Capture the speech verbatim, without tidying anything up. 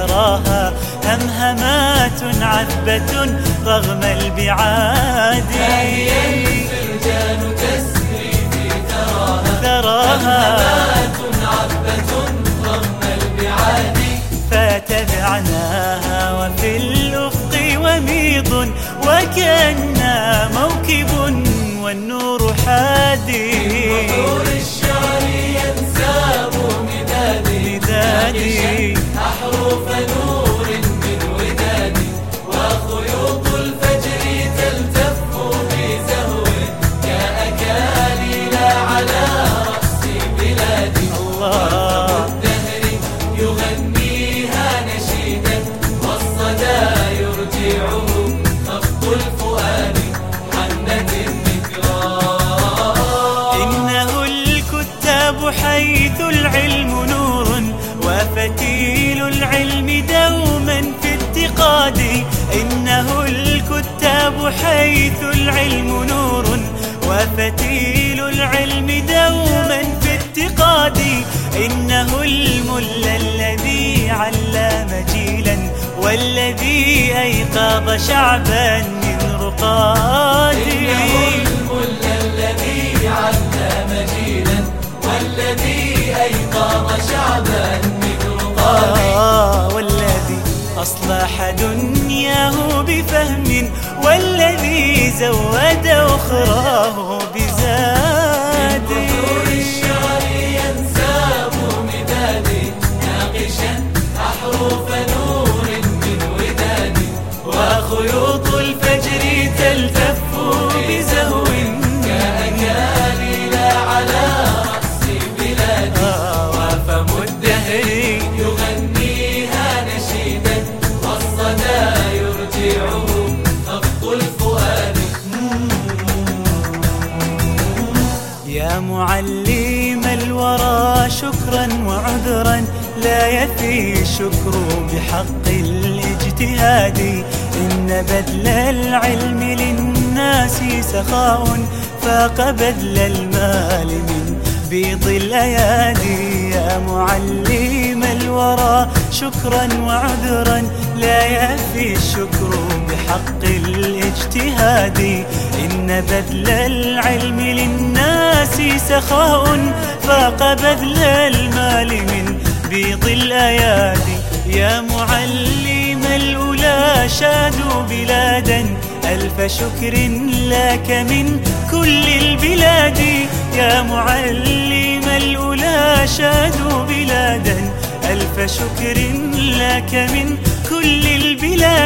تراها همهمات عذبة رغم البعاد. هي الفرجان تسري في ثراها ثراها همهمات عذبة رغم البعاد. فتبعناها وفي الأفق وميض وكأنها موكب والنور حادي. بحور الشعر ينساب مدادي مدادي أحرف نور من ودادي. وخيوط الفجر تلتف بزهو كأكاليل على رأس بلادي. الله الدهر يغنيها نشيدا والصدى يرجعه خفق الفؤاد حنة الذكرى. إنه الكتاب حيث العلم نور وفتيل العلم دوما في اتقادي. إنه الكتاب حيث العلم نور وفتيل العلم دوما في اتقادي. إنه الملا الذي علم جيلا والذي أيقظ شعبا من رقادي. إنه الملا الذي علم جيلا والذي أيقظ شعبا من رقادي. آه والذي أصلح دنياه بفهم والذي زود أخراه بزاد. بحور الشعر ينساب مدادي ناقشا أحرف نور من ودادي. وخيوط الفجر تلتف بزهو كأكاليل على رأس بلادي. وفم الدهر يغنيها نشيدا والصدى يرجعه خفق الفؤاد. يا معلم الورى شكرا وعذرا لا يفي الشكر بحق الاجتهاد. إن بذل العلم للناس سخاء فاق بذل المال من بيض الأيادي. يا معلم الورى شكرا وعذرا لا يفي الشكر بحق الاجتهاد. إن بذل العلم للناس سخاء فاق بذل المال من بيض الأيادي. يا معلم الأولى شادوا بلادا ألف شكر لك من كل البلاد. يا معلم الأولى شادوا بلادا ألف شكر لك من كل البلاد.